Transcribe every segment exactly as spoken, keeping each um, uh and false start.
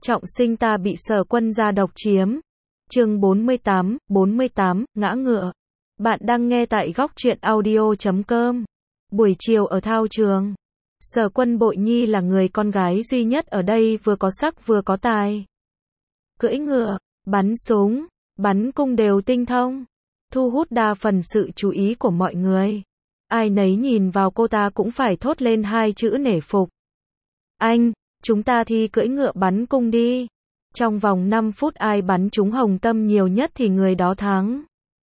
Trọng sinh ta bị Sở Quân gia độc chiếm. Chương bốn mươi tám, bốn mươi tám, ngã ngựa. Bạn đang nghe tại góc truyện audio chấm com. Buổi chiều ở thao trường. Sở Quân Bội Nhi là người con gái duy nhất ở đây vừa có sắc vừa có tài. Cưỡi ngựa, bắn súng, bắn cung đều tinh thông, thu hút đa phần sự chú ý của mọi người. Ai nấy nhìn vào cô ta cũng phải thốt lên hai chữ nể phục. Anh, chúng ta thi cưỡi ngựa bắn cung đi. Trong vòng năm phút ai bắn trúng hồng tâm nhiều nhất thì người đó thắng.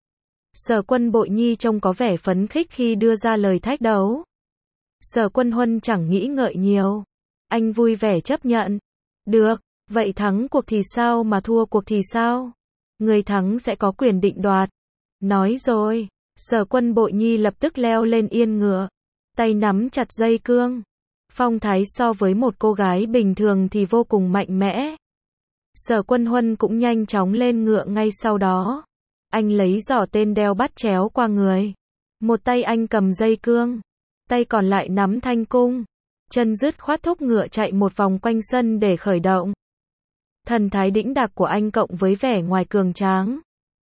Sở Quân Bội Nhi trông có vẻ phấn khích khi đưa ra lời thách đấu. Sở Quân Huân chẳng nghĩ ngợi nhiều. Anh vui vẻ chấp nhận. Được, vậy thắng cuộc thì sao mà thua cuộc thì sao? Người thắng sẽ có quyền định đoạt. Nói rồi, Sở Quân Bội Nhi lập tức leo lên yên ngựa. Tay nắm chặt dây cương. Phong thái so với một cô gái bình thường thì vô cùng mạnh mẽ. Sở Quân Huân cũng nhanh chóng lên ngựa ngay sau đó. Anh lấy giỏ tên đeo bắt chéo qua người. Một tay anh cầm dây cương, tay còn lại nắm thanh cung. Chân dứt khoát thúc ngựa chạy một vòng quanh sân để khởi động. Thần thái đĩnh đạc của anh cộng với vẻ ngoài cường tráng,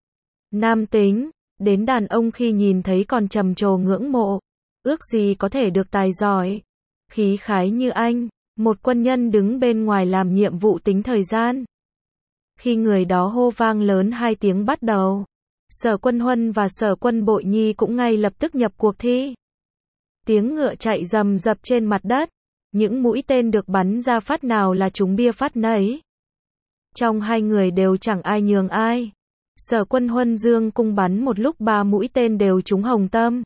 nam tính, đến đàn ông khi nhìn thấy còn trầm trồ ngưỡng mộ. Ước gì có thể được tài giỏi, khí khái như anh, một quân nhân đứng bên ngoài làm nhiệm vụ tính thời gian. Khi người đó hô vang lớn hai tiếng bắt đầu, Sở Quân Huân và Sở Quân Bội Nhi cũng ngay lập tức nhập cuộc thi. Tiếng ngựa chạy rầm rập trên mặt đất, những mũi tên được bắn ra phát nào là trúng bia phát nấy. Trong hai người đều chẳng ai nhường ai. Sở Quân Huân dương cung bắn một lúc ba mũi tên đều trúng hồng tâm.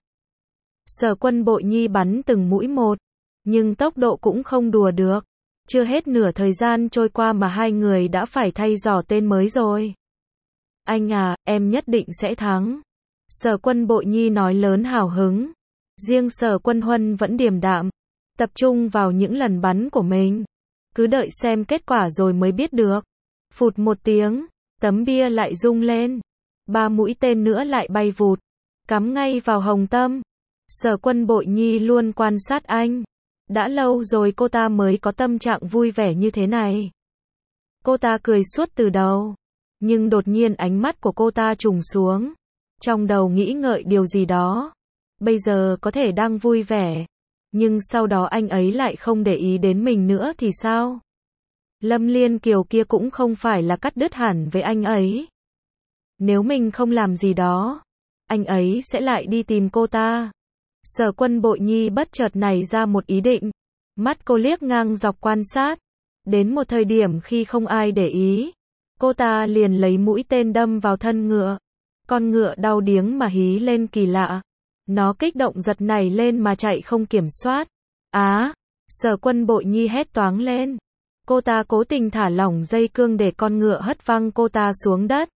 Sở Quân Bội Nhi bắn từng mũi một, nhưng tốc độ cũng không đùa được. Chưa hết nửa thời gian trôi qua mà hai người đã phải thay giỏ tên mới rồi. Anh à, em nhất định sẽ thắng. Sở Quân Bội Nhi nói lớn hào hứng. Riêng Sở Quân Huân vẫn điềm đạm, tập trung vào những lần bắn của mình. Cứ đợi xem kết quả rồi mới biết được. Phụt một tiếng, tấm bia lại rung lên. Ba mũi tên nữa lại bay vụt, cắm ngay vào hồng tâm. Sở Quân Bội Nhi luôn quan sát anh. Đã lâu rồi cô ta mới có tâm trạng vui vẻ như thế này. Cô ta cười suốt từ đầu. Nhưng đột nhiên ánh mắt của cô ta trùng xuống. Trong đầu nghĩ ngợi điều gì đó. Bây giờ có thể đang vui vẻ, nhưng sau đó anh ấy lại không để ý đến mình nữa thì sao? Lâm Liên Kiều kia cũng không phải là cắt đứt hẳn với anh ấy. Nếu mình không làm gì đó, anh ấy sẽ lại đi tìm cô ta. Sở Quân Bội Nhi bất chợt nảy ra một ý định. Mắt cô liếc ngang dọc quan sát. Đến một thời điểm khi không ai để ý, cô ta liền lấy mũi tên đâm vào thân ngựa. Con ngựa đau điếng mà hí lên kỳ lạ. Nó kích động giật nảy lên mà chạy không kiểm soát. Á! Sở Quân Bội Nhi hét toáng lên. Cô ta cố tình thả lỏng dây cương để con ngựa hất văng cô ta xuống đất.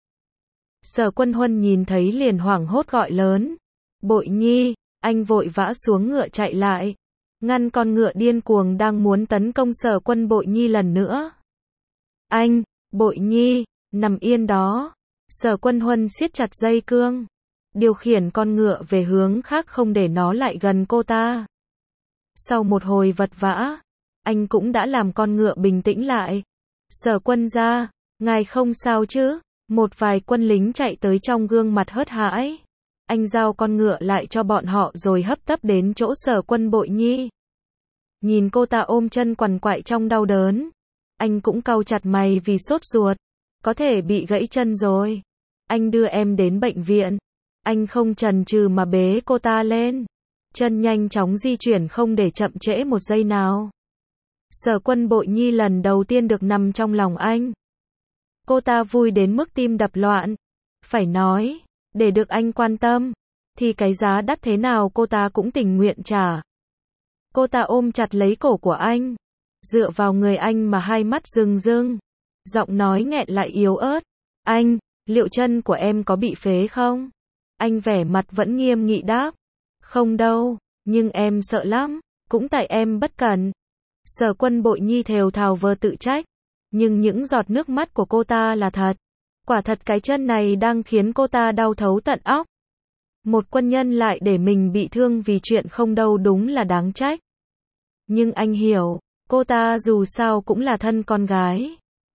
Sở Quân Huân nhìn thấy liền hoảng hốt gọi lớn. Bội Nhi! Anh vội vã xuống ngựa chạy lại, ngăn con ngựa điên cuồng đang muốn tấn công Sở Quân Bội Nhi lần nữa. Anh! Bội Nhi! Nằm yên đó. Sở Quân Huân siết chặt dây cương, điều khiển con ngựa về hướng khác không để nó lại gần cô ta. Sau một hồi vật vã, anh cũng đã làm con ngựa bình tĩnh lại. Sở Quân gia, ngài không sao chứ? Một vài quân lính chạy tới trong gương mặt hớt hãi. Anh giao con ngựa lại cho bọn họ rồi hấp tấp đến chỗ Sở Quân Bội Nhi. Nhìn cô ta ôm chân quằn quại trong đau đớn, anh cũng cau chặt mày vì sốt ruột. Có thể bị gãy chân rồi. Anh đưa em đến bệnh viện. Anh không chần chừ mà bế cô ta lên. Chân nhanh chóng di chuyển không để chậm trễ một giây nào. Sở Quân Bội Nhi lần đầu tiên được nằm trong lòng anh. Cô ta vui đến mức tim đập loạn. Phải nói, để được anh quan tâm, thì cái giá đắt thế nào cô ta cũng tình nguyện trả. Cô ta ôm chặt lấy cổ của anh, dựa vào người anh mà hai mắt rưng rưng. Giọng nói nghẹn lại yếu ớt. Anh, liệu chân của em có bị phế không? Anh vẻ mặt vẫn nghiêm nghị đáp. Không đâu, nhưng em sợ lắm, cũng tại em bất cẩn. Sở Quân Bội Nhi thều thào vờ tự trách. Nhưng những giọt nước mắt của cô ta là thật. Quả thật cái chân này đang khiến cô ta đau thấu tận óc. Một quân nhân lại để mình bị thương vì chuyện không đâu đúng là đáng trách. Nhưng anh hiểu, cô ta dù sao cũng là thân con gái.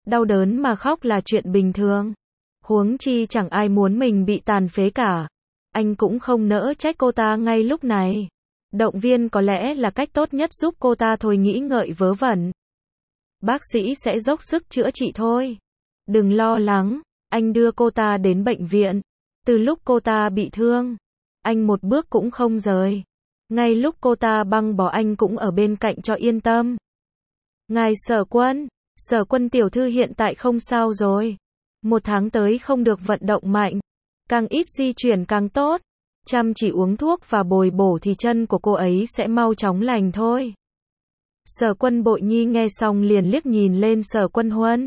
Đau đớn mà khóc là chuyện bình thường. Huống chi chẳng ai muốn mình bị tàn phế cả. Anh cũng không nỡ trách cô ta ngay lúc này. Động viên có lẽ là cách tốt nhất giúp cô ta thôi nghĩ ngợi vớ vẩn. Bác sĩ sẽ dốc sức chữa trị thôi. Đừng lo lắng, anh đưa cô ta đến bệnh viện. Từ lúc cô ta bị thương, anh một bước cũng không rời. Ngay lúc cô ta băng bó anh cũng ở bên cạnh cho yên tâm. Ngài Sở Quân, Sở Quân tiểu thư hiện tại không sao rồi. Một tháng tới không được vận động mạnh. Càng ít di chuyển càng tốt. Chăm chỉ uống thuốc và bồi bổ thì chân của cô ấy sẽ mau chóng lành thôi. Sở Quân Bội Nhi nghe xong liền liếc nhìn lên Sở Quân Huân.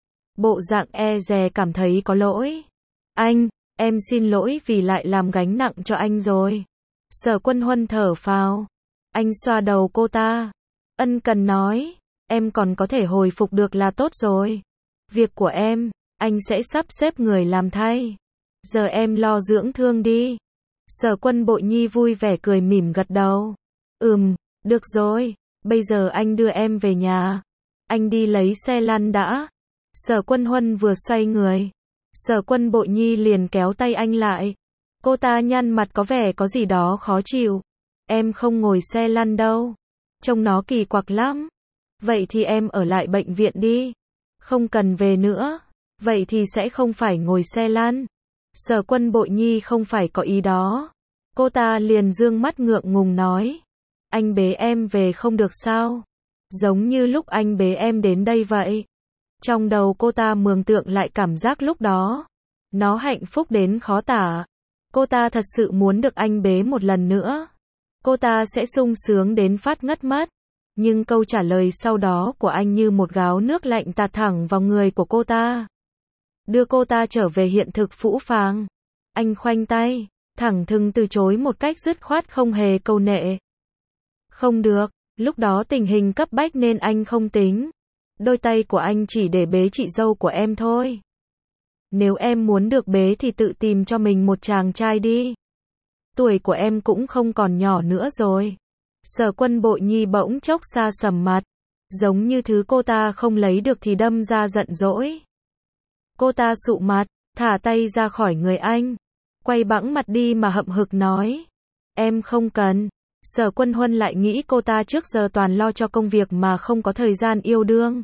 Bộ dạng e dè cảm thấy có lỗi. Anh, em xin lỗi vì lại làm gánh nặng cho anh rồi. Sở Quân Huân thở phào. Anh xoa đầu cô ta. Ân cần nói, em còn có thể hồi phục được là tốt rồi. Việc của em, anh sẽ sắp xếp người làm thay. Giờ em lo dưỡng thương đi. Sở Quân Bội Nhi vui vẻ cười mỉm gật đầu. Ừm, được rồi, bây giờ anh đưa em về nhà. Anh đi lấy xe lăn đã. Sở Quân Huân vừa xoay người. Sở Quân Bội Nhi liền kéo tay anh lại. Cô ta nhăn mặt có vẻ có gì đó khó chịu. Em không ngồi xe lăn đâu. Trông nó kỳ quặc lắm. Vậy thì em ở lại bệnh viện đi. Không cần về nữa. Vậy thì sẽ không phải ngồi xe lăn. Sở Quân Bội Nhi không phải có ý đó. Cô ta liền dương mắt ngượng ngùng nói. Anh bế em về không được sao? Giống như lúc anh bế em đến đây vậy. Trong đầu cô ta mường tượng lại cảm giác lúc đó. Nó hạnh phúc đến khó tả. Cô ta thật sự muốn được anh bế một lần nữa. Cô ta sẽ sung sướng đến phát ngất mất. Nhưng câu trả lời sau đó của anh như một gáo nước lạnh tạt thẳng vào người của cô ta. Đưa cô ta trở về hiện thực phũ phàng. Anh khoanh tay, thẳng thừng từ chối một cách dứt khoát không hề câu nệ. Không được, lúc đó tình hình cấp bách nên anh không tính. Đôi tay của anh chỉ để bế chị dâu của em thôi. Nếu em muốn được bế thì tự tìm cho mình một chàng trai đi. Tuổi của em cũng không còn nhỏ nữa rồi. Sở Quân Bội Nhi bỗng chốc xa sầm mặt. Giống như thứ cô ta không lấy được thì đâm ra giận dỗi. Cô ta sụ mặt, thả tay ra khỏi người anh. Quay bẵng mặt đi mà hậm hực nói. Em không cần. Sở Quân Huân lại nghĩ cô ta trước giờ toàn lo cho công việc mà không có thời gian yêu đương.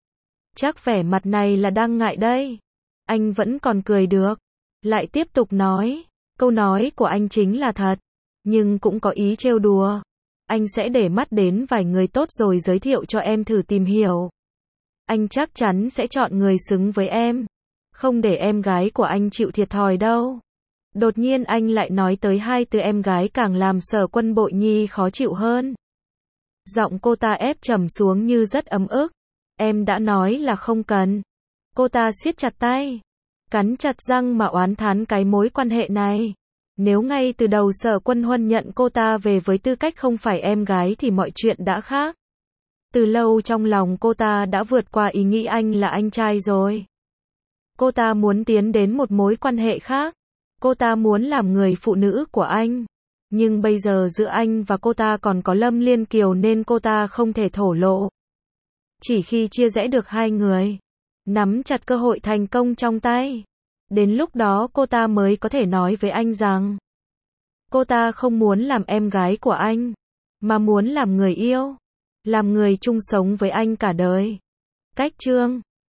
Chắc vẻ mặt này là đang ngại đây. Anh vẫn còn cười được. Lại tiếp tục nói. Câu nói của anh chính là thật. Nhưng cũng có ý trêu đùa. Anh sẽ để mắt đến vài người tốt rồi giới thiệu cho em thử tìm hiểu. Anh chắc chắn sẽ chọn người xứng với em. Không để em gái của anh chịu thiệt thòi đâu. Đột nhiên anh lại nói tới hai từ em gái càng làm Sở Quân Bội Nhi khó chịu hơn. Giọng cô ta ép trầm xuống như rất ấm ức. Em đã nói là không cần. Cô ta siết chặt tay. Cắn chặt răng mà oán thán cái mối quan hệ này. Nếu ngay từ đầu Sở Quân Huân nhận cô ta về với tư cách không phải em gái thì mọi chuyện đã khác. Từ lâu trong lòng cô ta đã vượt qua ý nghĩ anh là anh trai rồi. Cô ta muốn tiến đến một mối quan hệ khác. Cô ta muốn làm người phụ nữ của anh. Nhưng bây giờ giữa anh và cô ta còn có Lâm Liên Kiều nên cô ta không thể thổ lộ. Chỉ khi chia rẽ được hai người, nắm chặt cơ hội thành công trong tay, đến lúc đó cô ta mới có thể nói với anh rằng cô ta không muốn làm em gái của anh, mà muốn làm người yêu, làm người chung sống với anh cả đời. Cách chương